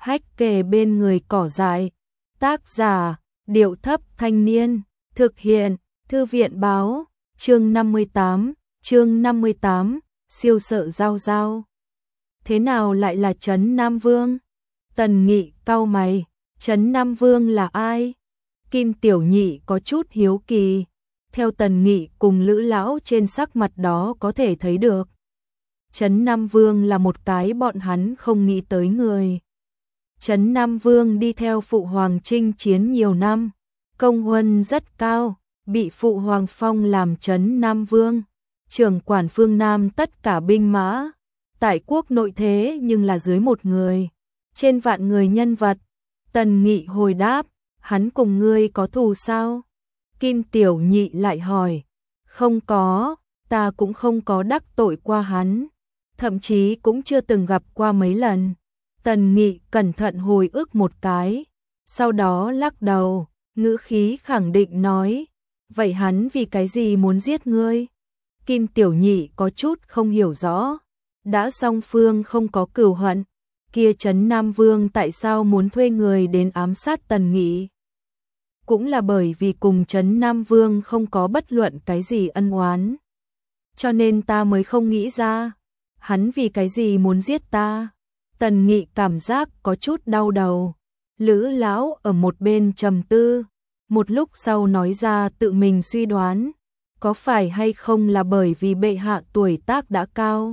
hách kề bên người cỏ dại. Tác giả, Điệu Thấp Thanh Niên, thực hiện, Thư viện Báo, chương 58, siêu sợ Giao Giao. Thế nào lại là Trấn Nam Vương? Tần Nghị cau mày, Trấn Nam Vương là ai? Kim Tiểu Nhị có chút hiếu kỳ. Theo Tần Nghị cùng Lữ Lão trên sắc mặt đó có thể thấy được. Trấn Nam Vương là một cái bọn hắn không nghĩ tới người. Trấn Nam Vương đi theo Phụ Hoàng chinh chiến nhiều năm, công huân rất cao, bị Phụ Hoàng phong làm Trấn Nam Vương, trưởng quản phương Nam tất cả binh mã, tại quốc nội thế nhưng là dưới một người, trên vạn người nhân vật. Tần Nghị hồi đáp, hắn cùng ngươi có thù sao? Kim Tiểu Nhị lại hỏi, không có, ta cũng không có đắc tội qua hắn, thậm chí cũng chưa từng gặp qua mấy lần. Tần Nghị cẩn thận hồi ức một cái, sau đó lắc đầu, ngữ khí khẳng định nói, vậy hắn vì cái gì muốn giết ngươi? Kim Tiểu Nhị có chút không hiểu rõ, đã song phương không có cừu hận, kia Trấn Nam Vương tại sao muốn thuê người đến ám sát Tần Nghị? Cũng là bởi vì cùng Trấn Nam Vương không có bất luận cái gì ân oán, cho nên ta mới không nghĩ ra, hắn vì cái gì muốn giết ta. Tần Nghị cảm giác có chút đau đầu. Lữ Lão ở một bên trầm tư, một lúc sau nói ra tự mình suy đoán, có phải hay không là bởi vì bệ hạ tuổi tác đã cao,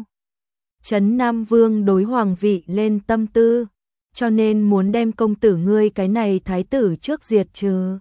Trấn Nam Vương đối hoàng vị lên tâm tư, cho nên muốn đem công tử ngươi cái này thái tử trước diệt trừ.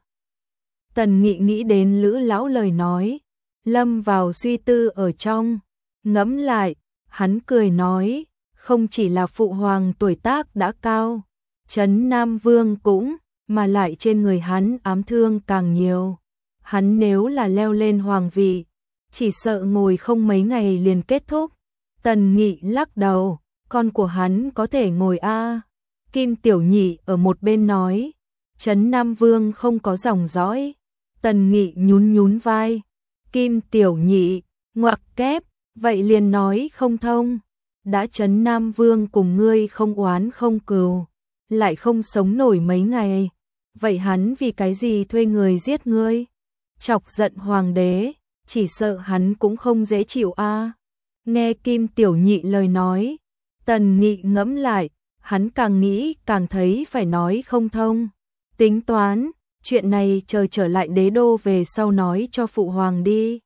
Tần Nghị nghĩ đến Lữ Lão lời nói, lâm vào suy tư ở trong, ngẫm lại, hắn cười nói, không chỉ là Phụ Hoàng tuổi tác đã cao, Trấn Nam Vương cũng, mà lại trên người hắn ám thương càng nhiều. Hắn nếu là leo lên hoàng vị, chỉ sợ ngồi không mấy ngày liền kết thúc. Tần Nghị lắc đầu, con của hắn có thể ngồi a. Kim Tiểu Nhị ở một bên nói, Trấn Nam Vương không có dòng dõi. Tần Nghị nhún vai. Kim Tiểu Nhị, ngoặc kép, vậy liền nói không thông. Đã Trấn Nam Vương cùng ngươi không oán không cừu, lại không sống nổi mấy ngày, vậy hắn vì cái gì thuê người giết ngươi? Chọc giận hoàng đế, chỉ sợ hắn cũng không dễ chịu a. Nghe Kim Tiểu Nhị lời nói, Tần Nghị ngẫm lại, hắn càng nghĩ càng thấy phải nói không thông. Tính toán, chuyện này chờ trở lại đế đô về sau nói cho Phụ Hoàng đi.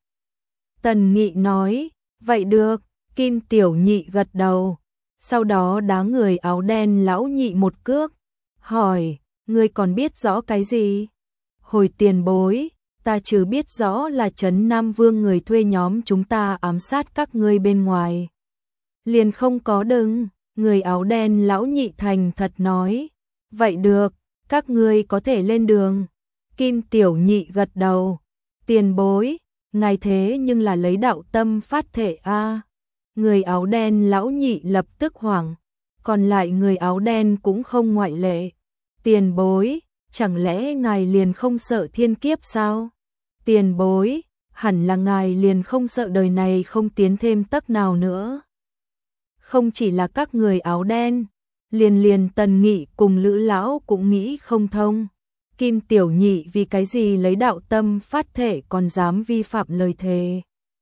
Tần Nghị nói, vậy được. Kim Tiểu Nhị gật đầu, sau đó đá người áo đen lão nhị một cước, hỏi, ngươi còn biết rõ cái gì? Hồi tiền bối, ta chứ biết rõ là Trấn Nam Vương người thuê nhóm chúng ta ám sát các ngươi bên ngoài. Liền không có đừng, người áo đen lão nhị thành thật nói, vậy được, các ngươi có thể lên đường. Kim Tiểu Nhị gật đầu, tiền bối, ngài thế nhưng là lấy đạo tâm phát thể a. Người áo đen lão nhị lập tức hoảng, còn lại người áo đen cũng không ngoại lệ. Tiền bối, chẳng lẽ ngài liền không sợ thiên kiếp sao? Tiền bối, hẳn là ngài liền không sợ đời này không tiến thêm tấc nào nữa. Không chỉ là các người áo đen, liền Tần Nghị cùng Lữ Lão cũng nghĩ không thông. Kim Tiểu Nhị vì cái gì lấy đạo tâm phát thể còn dám vi phạm lời thề?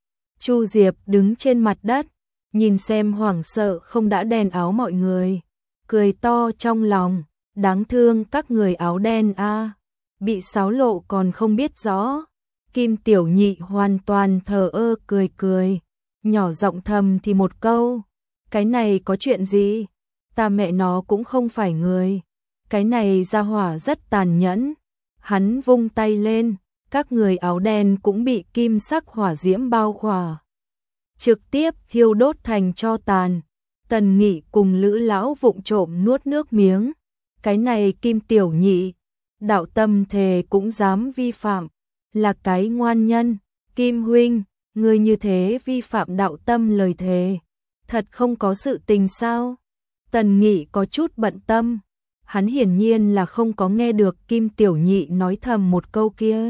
Chu Diệp đứng trên mặt đất, nhìn xem hoảng sợ không đã đen áo mọi người, cười to trong lòng, đáng thương các người áo đen a, bị xáo lộ còn không biết rõ. Kim Tiểu Nhị hoàn toàn thờ ơ cười, nhỏ giọng thầm thì một câu, cái này có chuyện gì? Ta mẹ nó cũng không phải người, cái này ra hỏa rất tàn nhẫn. Hắn vung tay lên, các người áo đen cũng bị kim sắc hỏa diễm bao khỏa, trực tiếp thiêu đốt thành tro tàn. Tần Nghị cùng Lữ Lão vụng trộm nuốt nước miếng, cái này Kim Tiểu Nhị, đạo tâm thề cũng dám vi phạm, là cái ngoan nhân. Kim huynh, ngươi như thế vi phạm đạo tâm lời thề, thật không có sự tình sao? Tần Nghị có chút bận tâm, hắn hiển nhiên là không có nghe được Kim Tiểu Nhị nói thầm một câu kia.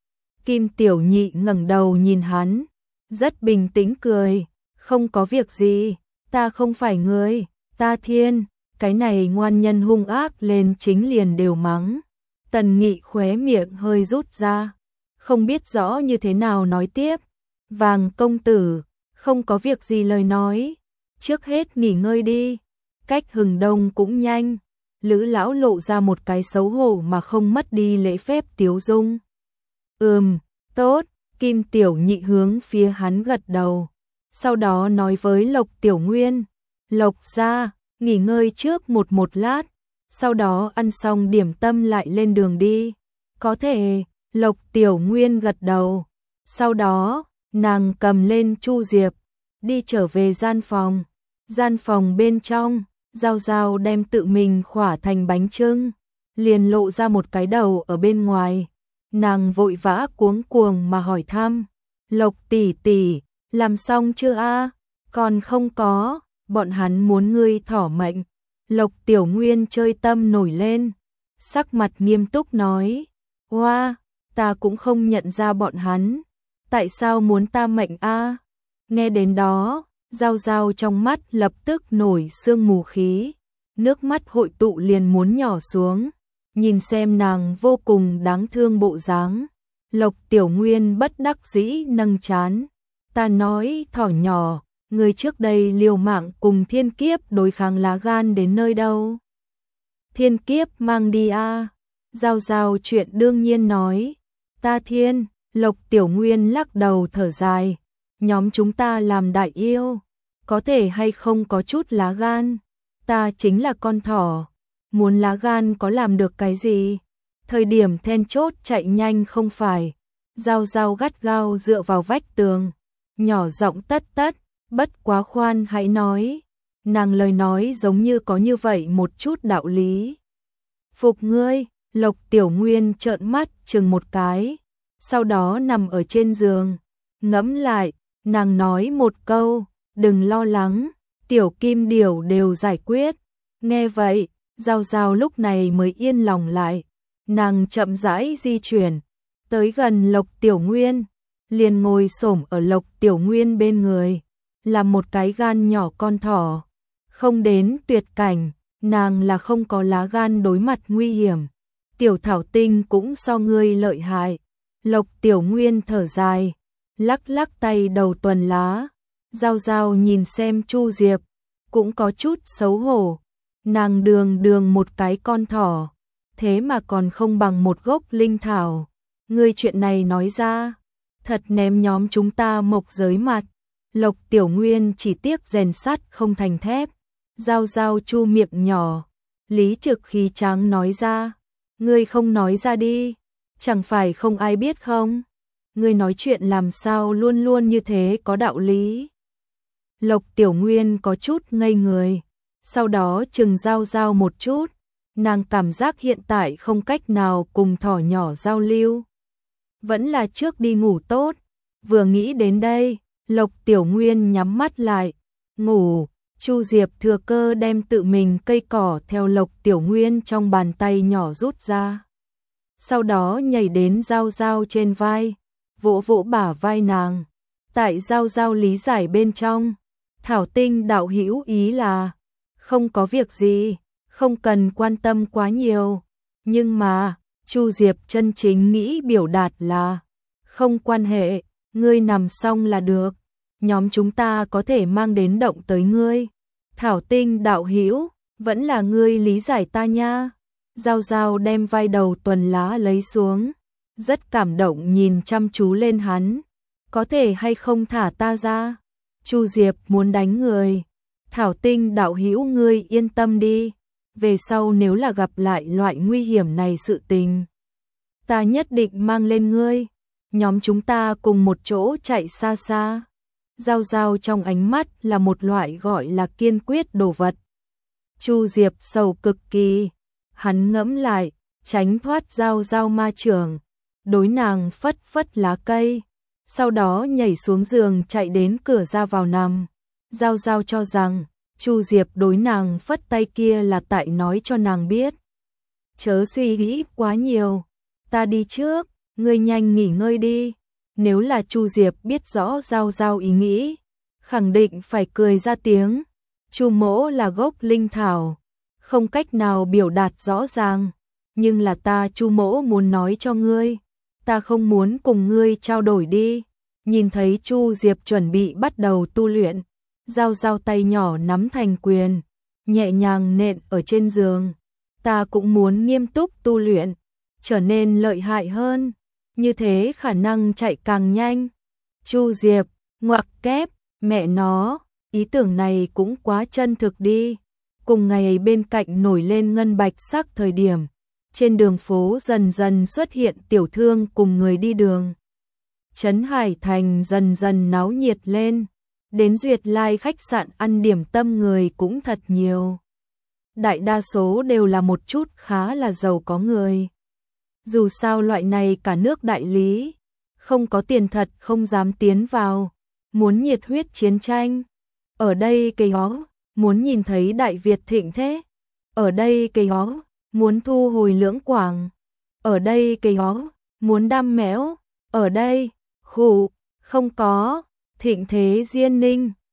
Kim Tiểu Nhị ngẩng đầu nhìn hắn, rất bình tĩnh cười, không có việc gì, ta không phải người, ta thiên, cái này ngoan nhân hung ác lên chính liền đều mắng. Tần Nghị khóe miệng hơi rút ra, không biết rõ như thế nào nói tiếp. Vàng công tử, không có việc gì lời nói, trước hết nghỉ ngơi đi, cách hừng đông cũng nhanh. Lữ lão lộ ra một cái xấu hổ mà không mất đi lễ phép tiếu dung. Tốt, Kim Tiểu Nhị hướng phía hắn gật đầu. Sau đó nói với Lộc Tiểu Nguyên, Lộc gia, nghỉ ngơi trước một lát, sau đó ăn xong điểm tâm lại lên đường đi. Có thể, Lộc Tiểu Nguyên gật đầu. Sau đó, nàng cầm lên Chu Diệp, đi trở về gian phòng. Gian phòng bên trong, Giao Giao đem tự mình khỏa thành bánh chưng, liền lộ ra một cái đầu ở bên ngoài. Nàng vội vã cuống cuồng mà hỏi thăm, Lộc tỷ tỷ, làm xong chưa a? Còn không có, bọn hắn muốn ngươi thỏ mệnh. Lộc Tiểu Nguyên chơi tâm nổi lên, sắc mặt nghiêm túc nói, Hoa, ta cũng không nhận ra bọn hắn, tại sao muốn ta mệnh a? Nghe đến đó, Giao Giao trong mắt lập tức nổi sương mù khí, nước mắt hội tụ liền muốn nhỏ xuống. Nhìn xem nàng vô cùng đáng thương bộ dáng, Lộc Tiểu Nguyên bất đắc dĩ nâng trán. Ta nói thỏ nhỏ, người trước đây liều mạng cùng thiên kiếp đối kháng lá gan đến nơi đâu. Thiên kiếp mang đi a. Giao Giao chuyện đương nhiên nói. Ta thiên, Lộc Tiểu Nguyên lắc đầu thở dài. Nhóm chúng ta làm đại yêu, có thể hay không có chút lá gan. Ta chính là con thỏ, muốn lá gan có làm được cái gì? Thời điểm then chốt chạy nhanh không phải. Giao Giao gắt gao dựa vào vách tường, nhỏ giọng tất, bất quá khoan hãy nói. Nàng lời nói giống như có như vậy một chút đạo lý. Phục ngươi, Lộc Tiểu Nguyên trợn mắt chừng một cái, sau đó nằm ở trên giường, ngẫm lại, nàng nói một câu, đừng lo lắng, Tiểu Kim Điểu đều giải quyết. Nghe vậy, Giao Giao lúc này mới yên lòng lại, nàng chậm rãi di chuyển, tới gần Lộc Tiểu Nguyên, liền ngồi xổm ở Lộc Tiểu Nguyên bên người, là một cái gan nhỏ con thỏ, không đến tuyệt cảnh, nàng là không có lá gan đối mặt nguy hiểm. Tiểu Thảo Tinh cũng so ngươi lợi hại. Lộc Tiểu Nguyên thở dài, lắc lắc tay đầu tuần lá. Giao Giao nhìn xem Chu Diệp, cũng có chút xấu hổ. Nàng đường một cái con thỏ, thế mà còn không bằng một gốc linh thảo. Ngươi chuyện này nói ra, thật ném nhóm chúng ta mộc giới mặt. Lộc Tiểu Nguyên chỉ tiếc rèn sắt không thành thép. Giao Giao chu miệng nhỏ, lý trực khí tráng nói ra. Ngươi không nói ra đi, chẳng phải không ai biết không? Ngươi nói chuyện làm sao luôn luôn như thế có đạo lý. Lộc Tiểu Nguyên có chút ngây người, sau đó chừng Giao Giao một chút, nàng cảm giác hiện tại không cách nào cùng thỏ nhỏ giao lưu. Vẫn là trước đi ngủ tốt. Vừa nghĩ đến đây, Lộc Tiểu Nguyên nhắm mắt lại, ngủ. Chu Diệp thừa cơ đem tự mình cây cỏ theo Lộc Tiểu Nguyên trong bàn tay nhỏ rút ra. Sau đó nhảy đến Giao Giao trên vai, vỗ vỗ bả vai nàng. Tại Giao Giao lý giải bên trong, Thảo Tinh đạo hữu ý là, không có việc gì, không cần quan tâm quá nhiều. Nhưng mà, Chu Diệp chân chính nghĩ biểu đạt là, không quan hệ, ngươi nằm xong là được. Nhóm chúng ta có thể mang đến động tới ngươi. Thảo Tinh đạo hữu, vẫn là ngươi lý giải ta nha. Giao Giao đem vai đầu tuần lá lấy xuống, rất cảm động nhìn chăm chú lên hắn. Có thể hay không thả ta ra? Chu Diệp muốn đánh người. Thảo Tinh đạo hữu ngươi yên tâm đi, về sau nếu là gặp lại loại nguy hiểm này sự tình, ta nhất định mang lên ngươi. Nhóm chúng ta cùng một chỗ chạy xa xa. Giao Giao trong ánh mắt là một loại gọi là kiên quyết đồ vật. Chu Diệp sầu cực kỳ, hắn ngẫm lại, tránh thoát Giao Giao ma trưởng, đối nàng phất phất lá cây, sau đó nhảy xuống giường chạy đến cửa ra vào nằm. Giao Giao cho rằng Chu Diệp đối nàng phất tay kia là tại nói cho nàng biết, chớ suy nghĩ quá nhiều, ta đi trước, ngươi nhanh nghỉ ngơi đi. Nếu là Chu Diệp biết rõ Giao Giao ý nghĩ, khẳng định phải cười ra tiếng. Chu mỗ là gốc linh thảo, không cách nào biểu đạt rõ ràng, nhưng là ta Chu mỗ muốn nói cho ngươi, ta không muốn cùng ngươi trao đổi đi. Nhìn thấy Chu Diệp chuẩn bị bắt đầu tu luyện, Giao Giao tay nhỏ nắm thành quyền, nhẹ nhàng nện ở trên giường. Ta cũng muốn nghiêm túc tu luyện, trở nên lợi hại hơn, như thế khả năng chạy càng nhanh. Chu Diệp, ngoặc kép, mẹ nó, ý tưởng này cũng quá chân thực đi. Cùng ngày ấy bên cạnh nổi lên ngân bạch sắc thời điểm, trên đường phố dần dần xuất hiện tiểu thương cùng người đi đường. Trấn Hải Thành dần dần náo nhiệt lên, đến Duyệt Lai khách sạn ăn điểm tâm người cũng thật nhiều. Đại đa số đều là một chút khá là giàu có người. Dù sao loại này cả nước đại lý, không có tiền thật không dám tiến vào, muốn nhiệt huyết chiến tranh. Ở đây cây hó, muốn nhìn thấy Đại Việt thịnh thế. Ở đây cây hó, muốn thu hồi Lưỡng Quảng. Ở đây cây hó, muốn đam mẽo. Ở đây, khủ, không có, thịnh thế Diên Ninh.